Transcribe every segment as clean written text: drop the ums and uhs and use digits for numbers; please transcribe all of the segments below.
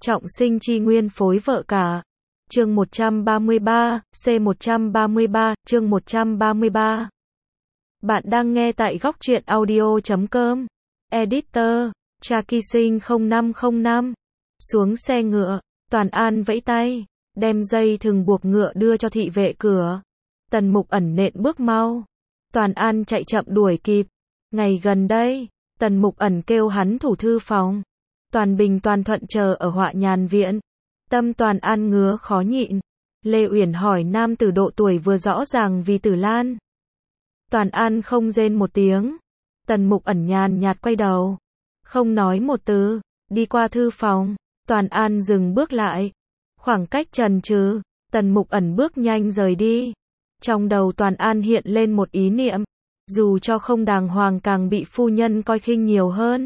Trọng sinh chi nguyên phối vợ cả. Chương 133, C133, chương 133. Bạn đang nghe tại góc truyện audio.com. Editor, Traki Sinh 0505. Xuống xe ngựa, Toàn An vẫy tay, đem dây thừng buộc ngựa đưa cho thị vệ cửa. Tần Mục Ẩn nện bước mau. Toàn An chạy chậm đuổi kịp. Ngày gần đây, Tần Mục Ẩn kêu hắn thủ thư phòng. Toàn bình toàn thuận chờ ở Họa Nhàn viện. Tâm Toàn An ngứa khó nhịn. Lê Uyển hỏi nam tử độ tuổi vừa rõ ràng vì Tử Lan. Toàn An không rên một tiếng. Tần Mục Ẩn nhàn nhạt quay đầu, không nói một từ, đi qua thư phòng. Toàn An dừng bước lại. Khoảng cách chần chừ, Tần Mục Ẩn bước nhanh rời đi. Trong đầu Toàn An hiện lên một ý niệm, dù cho không đàng hoàng càng bị phu nhân coi khinh nhiều hơn.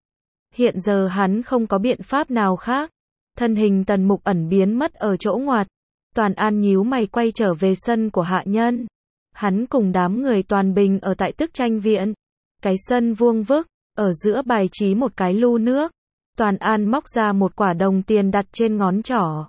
Hiện giờ hắn không có biện pháp nào khác. Thân hình Tần Mục Ẩn biến mất ở chỗ ngoặt. Toàn An nhíu mày quay trở về sân của hạ nhân. Hắn cùng đám người Toàn Bình ở tại Tức Tranh viện. Cái sân vuông vức, ở giữa bài trí một cái lu nước. Toàn An móc ra một quả đồng tiền đặt trên ngón trỏ.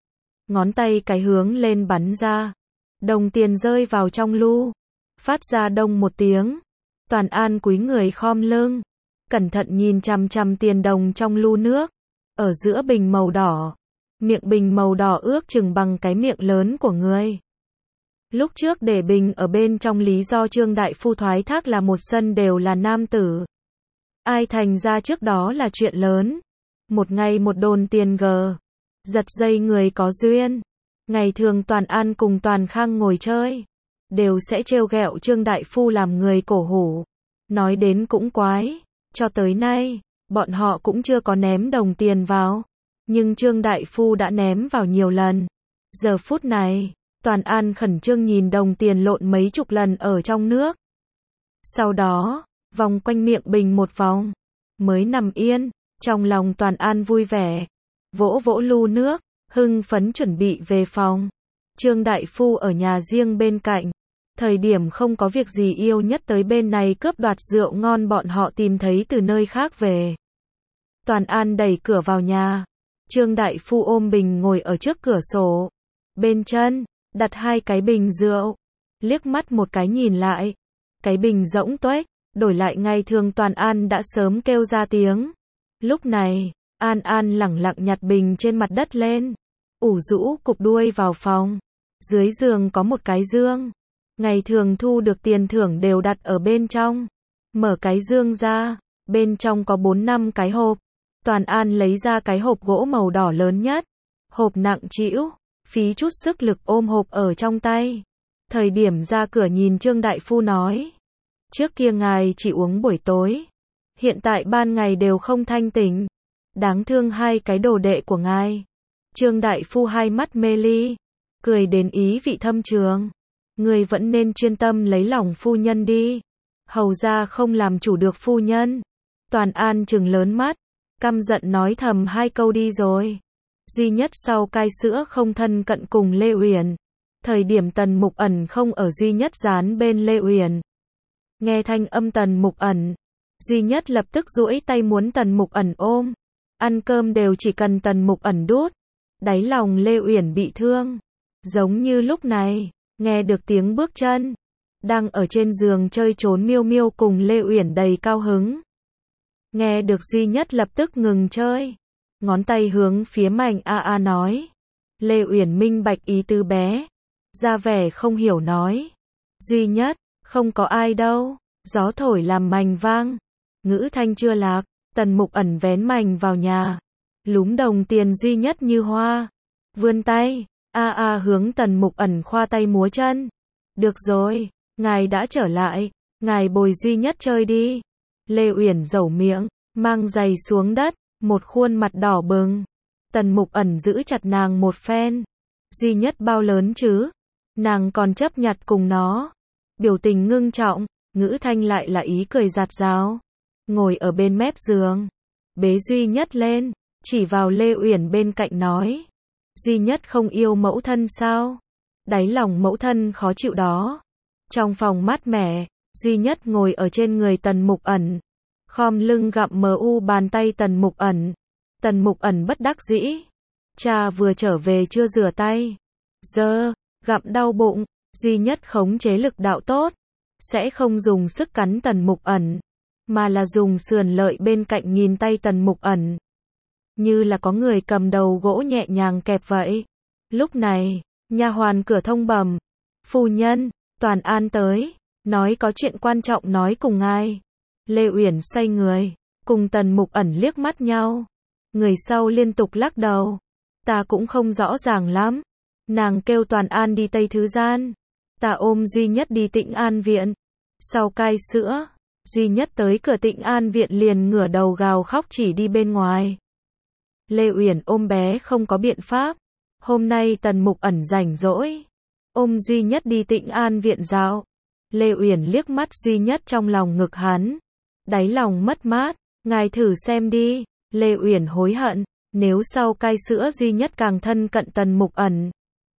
Ngón tay cái hướng lên bắn ra. Đồng tiền rơi vào trong lu, phát ra đông một tiếng. Toàn An cúi người khom lưng, cẩn thận nhìn chằm chằm tiền đồng trong lu nước. Ở giữa bình màu đỏ, miệng bình màu đỏ ước chừng bằng cái miệng lớn của người. Lúc trước để bình ở bên trong lý do Trương đại phu thoái thác là một sân đều là nam tử. Ai thành ra trước đó là chuyện lớn. Một ngày một đồn tiền giật dây người có duyên. Ngày thường Toàn An cùng Toàn Khang ngồi chơi, đều sẽ trêu ghẹo Trương đại phu làm người cổ hủ. Nói đến cũng quái, cho tới nay, bọn họ cũng chưa có ném đồng tiền vào. Nhưng Trương đại phu đã ném vào nhiều lần. Giờ phút này, Toàn An khẩn trương nhìn đồng tiền lộn mấy chục lần ở trong nước. Sau đó, vòng quanh miệng bình một vòng, mới nằm yên. Trong lòng Toàn An vui vẻ, vỗ vỗ lu nước, hưng phấn chuẩn bị về phòng. Trương đại phu ở nhà riêng bên cạnh. Thời điểm không có việc gì yêu nhất tới bên này cướp đoạt rượu ngon bọn họ tìm thấy từ nơi khác về. Toàn An đẩy cửa vào nhà. Trương đại phu ôm bình ngồi ở trước cửa sổ. Bên chân, đặt hai cái bình rượu. Liếc mắt một cái nhìn lại. Cái bình rỗng tuếch, đổi lại ngày thường Toàn An đã sớm kêu ra tiếng. Lúc này, An An lẳng lặng nhặt bình trên mặt đất lên. Ủ rũ cụp đuôi vào phòng. Dưới giường có một cái dương. Ngày thường thu được tiền thưởng đều đặt ở bên trong. Mở cái dương ra, bên trong có 4-5 cái hộp. Toàn An lấy ra cái hộp gỗ màu đỏ lớn nhất. Hộp nặng trĩu, phí chút sức lực ôm hộp ở trong tay. Thời điểm ra cửa nhìn Trương đại phu nói. Trước kia ngài chỉ uống buổi tối. Hiện tại ban ngày đều không thanh tỉnh. Đáng thương hai cái đồ đệ của ngài. Trương đại phu hai mắt mê ly, cười đến ý vị thâm trường. Người vẫn nên chuyên tâm lấy lòng phu nhân đi. Hầu ra không làm chủ được phu nhân. Toàn An trừng lớn mắt, căm giận nói thầm hai câu đi rồi. Duy nhất sau cai sữa không thân cận cùng Lê Uyển. Thời điểm Tần Mục Ẩn không ở Duy nhất dán bên Lê Uyển. Nghe thanh âm Tần Mục Ẩn, Duy nhất lập tức duỗi tay muốn Tần Mục Ẩn ôm. Ăn cơm đều chỉ cần Tần Mục Ẩn đút. Đáy lòng Lê Uyển bị thương. Giống như lúc này, nghe được tiếng bước chân. Đang ở trên giường chơi trốn miêu miêu cùng Lê Uyển đầy cao hứng. Nghe được Duy nhất lập tức ngừng chơi. Ngón tay hướng phía Mạnh A A nói. Lê Uyển minh bạch ý tứ bé. Ra vẻ không hiểu nói. Duy nhất, không có ai đâu. Gió thổi làm mành vang. Ngữ thanh chưa lạc, Tần Mục Ẩn vén mành vào nhà. Lúm đồng tiền Duy nhất như hoa. Vươn tay, A hướng Tần Mục Ẩn khoa tay múa chân. Được rồi, ngài đã trở lại, ngài bồi Duy nhất chơi đi. Lê Uyển dẩu miệng, mang giày xuống đất, một khuôn mặt đỏ bừng. Tần Mục Ẩn giữ chặt nàng một phen. Duy nhất bao lớn chứ? Nàng còn chấp nhặt cùng nó. Biểu tình ngưng trọng, ngữ thanh lại là ý cười giạt rào. Ngồi ở bên mép giường, bế Duy nhất lên, chỉ vào Lê Uyển bên cạnh nói. Duy nhất không yêu mẫu thân sao? Đáy lòng mẫu thân khó chịu đó. Trong phòng mát mẻ, Duy nhất ngồi ở trên người Tần Mục Ẩn. Khom lưng gặm mờ u bàn tay Tần Mục Ẩn. Tần Mục Ẩn bất đắc dĩ. Cha vừa trở về chưa rửa tay. Giờ, gặm đau bụng, duy nhất khống chế lực đạo tốt. Sẽ không dùng sức cắn Tần Mục Ẩn, mà là dùng sườn lợi bên cạnh nhìn tay Tần Mục Ẩn. Như là có người cầm đầu gỗ nhẹ nhàng kẹp vậy. Lúc này, nha hoàn cửa thông bẩm. Phu nhân, Toàn An tới, nói có chuyện quan trọng nói cùng ngài. Lê Uyển xoay người, cùng Tần Mục Ẩn liếc mắt nhau. Người sau liên tục lắc đầu. Ta cũng không rõ ràng lắm. Nàng kêu Toàn An đi Tây Thứ Gian. Ta ôm duy nhất đi Tịnh An Viện. Sau cai sữa, duy nhất tới cửa Tịnh An Viện liền ngửa đầu gào khóc chỉ đi bên ngoài. Lê Uyển ôm bé không có biện pháp. Hôm nay Tần Mục Ẩn rảnh rỗi, ôm duy nhất đi Tịnh An Viện dạo. Lê Uyển liếc mắt duy nhất trong lòng ngực hắn. Đáy lòng mất mát, ngài thử xem đi. Lê Uyển hối hận, nếu sau cai sữa duy nhất càng thân cận Tần Mục Ẩn,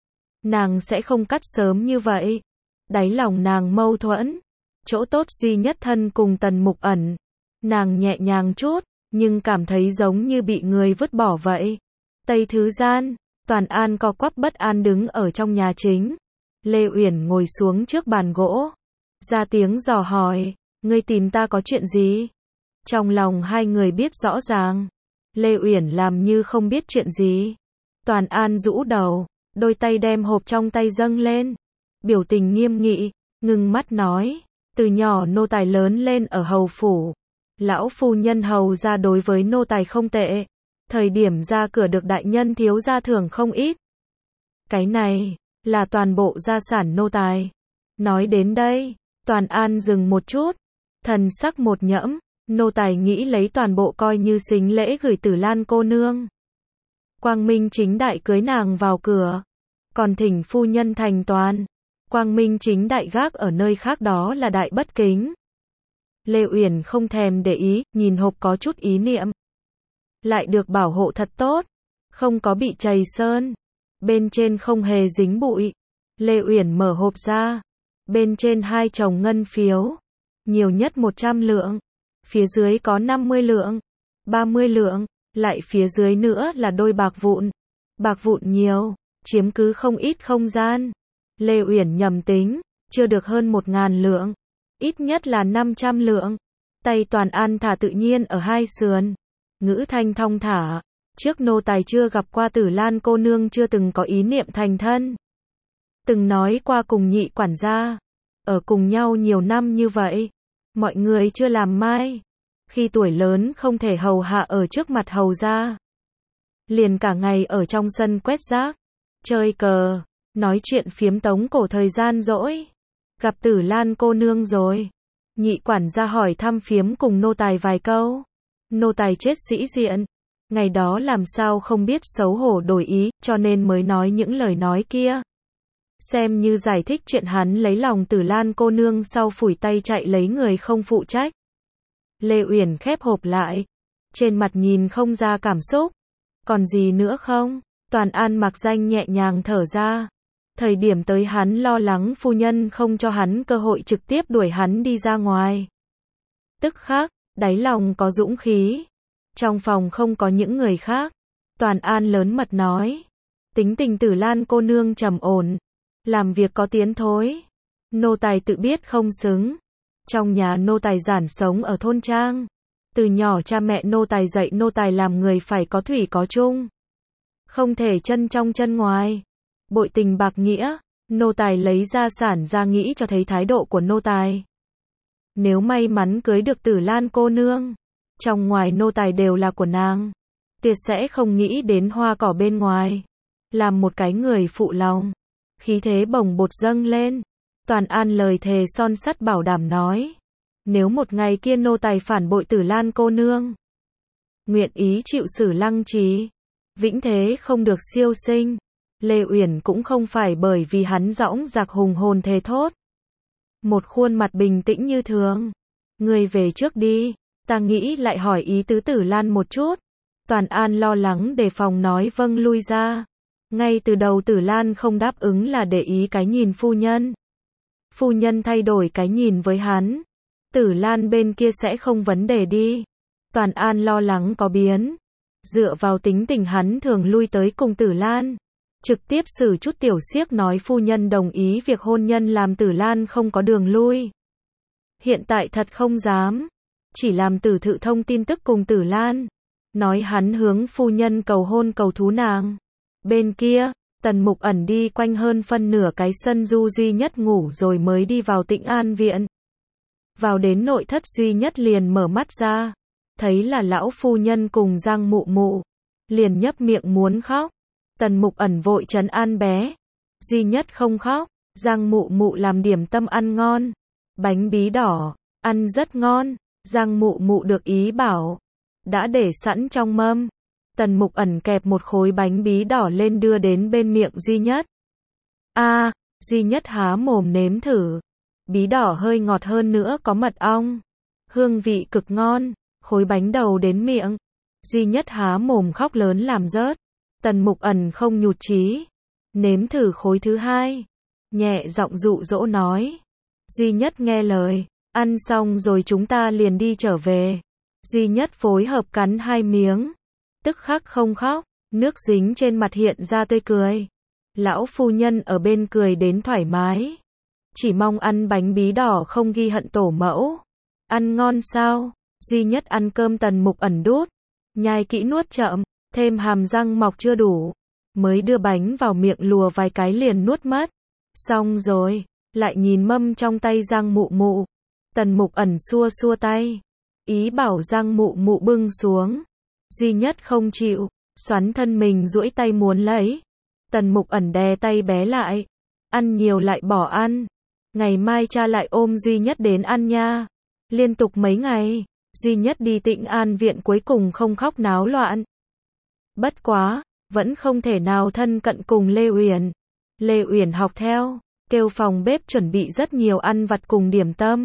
nàng sẽ không cắt sớm như vậy. Đáy lòng nàng mâu thuẫn. Chỗ tốt duy nhất thân cùng Tần Mục Ẩn. Nàng nhẹ nhàng chút, nhưng cảm thấy giống như bị người vứt bỏ vậy. Tây Thứ Gian, Toàn An co quắp bất an đứng ở trong nhà chính. Lê Uyển ngồi xuống trước bàn gỗ. Ra tiếng dò hỏi, ngươi tìm ta có chuyện gì? Trong lòng hai người biết rõ ràng. Lê Uyển làm như không biết chuyện gì. Toàn An rũ đầu, đôi tay đem hộp trong tay dâng lên. Biểu tình nghiêm nghị, ngưng mắt nói, từ nhỏ nô tài lớn lên ở hầu phủ. Lão phu nhân hầu ra đối với nô tài không tệ. Thời điểm ra cửa được đại nhân thiếu gia thưởng không ít. Cái này, là toàn bộ gia sản nô tài. Nói đến đây, Toàn An dừng một chút. Thần sắc một nhẫm, nô tài nghĩ lấy toàn bộ coi như sính lễ gửi Tử Lan cô nương. Quang minh chính đại cưới nàng vào cửa. Còn thỉnh phu nhân thành toàn. Quang minh chính đại gác ở nơi khác đó là đại bất kính. Lê Uyển không thèm để ý, nhìn hộp có chút ý niệm. Lại được bảo hộ thật tốt, không có bị chày sơn. Bên trên không hề dính bụi. Lê Uyển mở hộp ra. Bên trên 2 chồng ngân phiếu. Nhiều nhất 100 lượng. Phía dưới có 50 lượng, 30 lượng, lại phía dưới nữa là đôi bạc vụn. Bạc vụn nhiều, chiếm cứ không ít không gian. Lê Uyển nhầm tính, chưa được hơn 1000 lượng. Ít nhất là 500 lượng. Tay Toàn An thả tự nhiên ở hai sườn. Ngữ thanh thong thả. Trước nô tài chưa gặp qua Tử Lan cô nương chưa từng có ý niệm thành thân. Từng nói qua cùng nhị quản gia. Ở cùng nhau nhiều năm như vậy. Mọi người chưa làm mai. Khi tuổi lớn không thể hầu hạ ở trước mặt hầu gia. Liền cả ngày ở trong sân quét rác. Chơi cờ. Nói chuyện phiếm tống cổ thời gian rỗi. Gặp Tử Lan cô nương rồi. Nhị quản gia hỏi thăm phiếm cùng nô tài vài câu. Nô tài chết sĩ diện. Ngày đó làm sao không biết xấu hổ đổi ý, cho nên mới nói những lời nói kia. Xem như giải thích chuyện hắn lấy lòng Tử Lan cô nương sau phủi tay chạy lấy người không phụ trách. Lê Uyển khép hộp lại. Trên mặt nhìn không ra cảm xúc. Còn gì nữa không? Toàn An mặc danh nhẹ nhàng thở ra. Thời điểm tới hắn lo lắng phu nhân không cho hắn cơ hội trực tiếp đuổi hắn đi ra ngoài. Tức khắc, đáy lòng có dũng khí. Trong phòng không có những người khác. Toàn An lớn mật nói. Tính tình Tử Lan cô nương trầm ổn. Làm việc có tiến thối. Nô tài tự biết không xứng. Trong nhà nô tài giản sống ở thôn trang. Từ nhỏ cha mẹ nô tài dạy nô tài làm người phải có thủy có chung. Không thể chân trong chân ngoài. Bội tình bạc nghĩa. Nô tài lấy gia sản ra nghĩ cho thấy thái độ của nô tài. Nếu may mắn cưới được Tử Lan cô nương. Trong ngoài nô tài đều là của nàng. Tuyệt sẽ không nghĩ đến hoa cỏ bên ngoài. Làm một cái người phụ lòng. Khí thế bồng bột dâng lên. Toàn An lời thề son sắt bảo đảm nói. Nếu một ngày kia nô tài phản bội Tử Lan cô nương. Nguyện ý chịu xử lăng trì. Vĩnh thế không được siêu sinh. Lê Uyển cũng không phải bởi vì hắn dõng dạc hùng hồn thề thốt. Một khuôn mặt bình tĩnh như thường. Ngươi về trước đi. Ta nghĩ lại hỏi ý tứ Tử Lan một chút. Toàn An lo lắng đề phòng nói vâng lui ra. Ngay từ đầu Tử Lan không đáp ứng là để ý cái nhìn phu nhân. Phu nhân thay đổi cái nhìn với hắn. Tử Lan bên kia sẽ không vấn đề đi. Toàn An lo lắng có biến. Dựa vào tính tình hắn thường lui tới cùng Tử Lan. Trực tiếp xử chút tiểu xiếc nói phu nhân đồng ý việc hôn nhân làm Tử Lan không có đường lui. Hiện tại thật không dám. Chỉ làm Tử Thự thông tin tức cùng Tử Lan. Nói hắn hướng phu nhân cầu hôn cầu thú nàng. Bên kia, Tần Mục Ẩn đi quanh hơn phân nửa cái sân du duy nhất ngủ rồi mới đi vào Tĩnh An viện. Vào đến nội thất duy nhất liền mở mắt ra. Thấy là lão phu nhân cùng Giang Mụ Mụ. Liền nhấp miệng muốn khóc. Tần Mục Ẩn vội trấn an bé. Duy nhất không khóc. Giang Mụ Mụ làm điểm tâm ăn ngon. Bánh bí đỏ, ăn rất ngon. Giang Mụ Mụ được ý bảo. Đã để sẵn trong mâm. Tần Mục Ẩn kẹp một khối bánh bí đỏ lên đưa đến bên miệng Duy Nhất. Duy Nhất há mồm nếm thử. Bí đỏ hơi ngọt hơn nữa có mật ong. Hương vị cực ngon. Khối bánh đầu đến miệng. Duy Nhất há mồm khóc lớn làm rớt. Tần Mục Ẩn không nhụt chí. Nếm thử khối thứ hai. Nhẹ giọng dụ dỗ nói. Duy Nhất nghe lời. Ăn xong rồi chúng ta liền đi trở về. Duy Nhất phối hợp cắn 2 miếng. Tức khắc không khóc. Nước dính trên mặt hiện ra tươi cười. Lão phu nhân ở bên cười đến thoải mái. Chỉ mong ăn bánh bí đỏ không ghi hận tổ mẫu. Ăn ngon sao? Duy Nhất ăn cơm Tần Mục Ẩn đút. Nhai kỹ nuốt chậm. Thêm hàm răng mọc chưa đủ. Mới đưa bánh vào miệng lùa vài cái liền nuốt mất. Xong rồi. Lại nhìn mâm trong tay Giang Mụ Mụ. Tần Mục Ẩn xua xua tay. Ý bảo Giang Mụ Mụ bưng xuống. Duy Nhất không chịu. Xoắn thân mình duỗi tay muốn lấy. Tần Mục Ẩn đè tay bé lại. Ăn nhiều lại bỏ ăn. Ngày mai cha lại ôm Duy Nhất đến ăn nha. Liên tục mấy ngày. Duy Nhất đi Tĩnh An viện cuối cùng không khóc náo loạn. Bất quá. Vẫn không thể nào thân cận cùng Lê Uyển. Lê Uyển học theo. Kêu phòng bếp chuẩn bị rất nhiều ăn vặt cùng điểm tâm.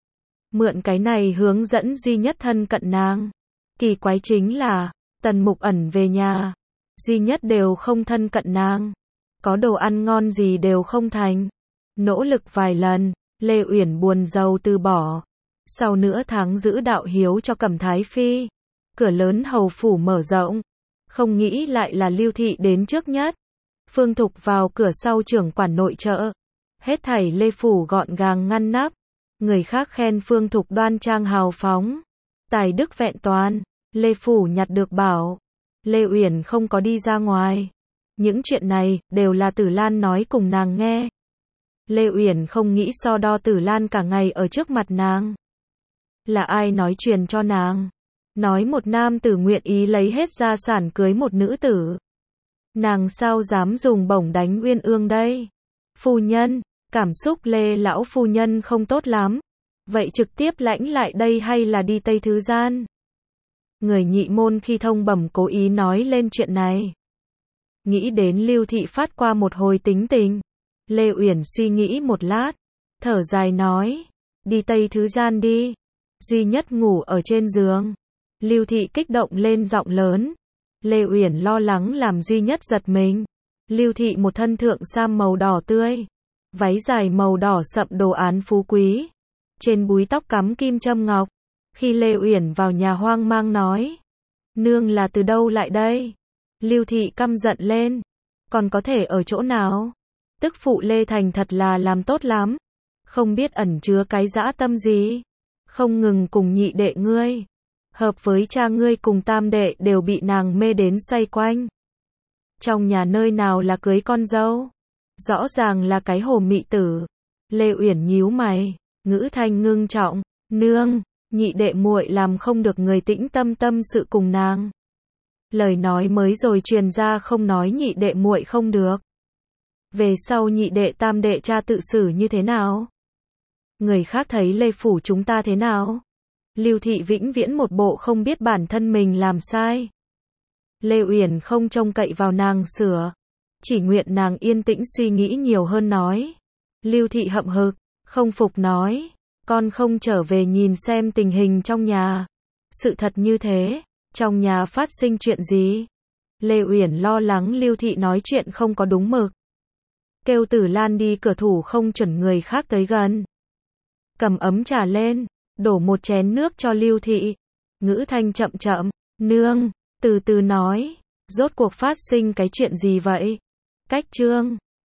Mượn cái này hướng dẫn Duy Nhất thân cận nàng. Kỳ quái chính là, Tần Mục Ẩn về nhà. Duy Nhất đều không thân cận nàng. Có đồ ăn ngon gì đều không thành. Nỗ lực vài lần, Lê Uyển buồn rầu từ bỏ. Sau nửa tháng giữ đạo hiếu cho Cẩm Thái Phi. Cửa lớn hầu phủ mở rộng. Không nghĩ lại là Lưu Thị đến trước nhất. Phương Thục vào cửa sau trưởng quản nội trợ. Hết thảy Lê phủ gọn gàng ngăn nắp. Người khác khen Phương Thục đoan trang hào phóng. Tài đức vẹn toàn. Lê phủ nhặt được bảo. Lê Uyển không có đi ra ngoài. Những chuyện này đều là Tử Lan nói cùng nàng nghe. Lê Uyển không nghĩ so đo Tử Lan cả ngày ở trước mặt nàng. Là ai nói truyền cho nàng? Nói một nam tử nguyện ý lấy hết gia sản cưới một nữ tử. Nàng sao dám dùng bổng đánh Uyên Ương đây? Phu nhân, cảm xúc Lê lão phu nhân không tốt lắm. Vậy trực tiếp lãnh lại đây hay là đi Tây Thứ Gian? Người nhị môn khi thông bẩm cố ý nói lên chuyện này. Nghĩ đến Lưu Thị phát qua một hồi tính tình. Lê Uyển suy nghĩ một lát. Thở dài nói. Đi Tây Thứ Gian đi. Duy Nhất ngủ ở trên giường. Lưu Thị kích động lên giọng lớn. Lê Uyển lo lắng làm Duy Nhất giật mình. Lưu Thị một thân thượng sam màu đỏ tươi. Váy dài màu đỏ sậm đồ án phú quý. Trên búi tóc cắm kim châm ngọc. Khi Lê Uyển vào nhà hoang mang nói. Nương là từ đâu lại đây? Lưu Thị căm giận lên. Còn có thể ở chỗ nào? Tức phụ Lê Thành thật là làm tốt lắm. Không biết ẩn chứa cái dã tâm gì. Không ngừng cùng nhị đệ ngươi. Hợp với cha ngươi cùng tam đệ đều bị nàng mê đến xoay quanh. Trong nhà nơi nào là cưới con dâu? Rõ ràng là cái hồ mị tử. Lê Uyển nhíu mày. Ngữ thanh ngưng trọng. Nương, nhị đệ muội làm không được người tĩnh tâm tâm sự cùng nàng. Lời nói mới rồi truyền ra không nói nhị đệ muội không được. Về sau nhị đệ tam đệ cha tự xử như thế nào? Người khác thấy Lê phủ chúng ta thế nào? Lưu Thị vĩnh viễn một bộ không biết bản thân mình làm sai. Lê Uyển không trông cậy vào nàng sửa. Chỉ nguyện nàng yên tĩnh suy nghĩ nhiều hơn nói. Lưu Thị hậm hực, không phục nói. Con không trở về nhìn xem tình hình trong nhà. Sự thật như thế, trong nhà phát sinh chuyện gì? Lê Uyển lo lắng Lưu Thị nói chuyện không có đúng mực. Kêu Tử Lan đi cửa thủ không chuẩn người khác tới gần. Cầm ấm trà lên, đổ một chén nước cho Lưu Thị. Ngữ thanh chậm chậm, nương, Từ từ nói, rốt cuộc phát sinh cái chuyện gì vậy? Cách chương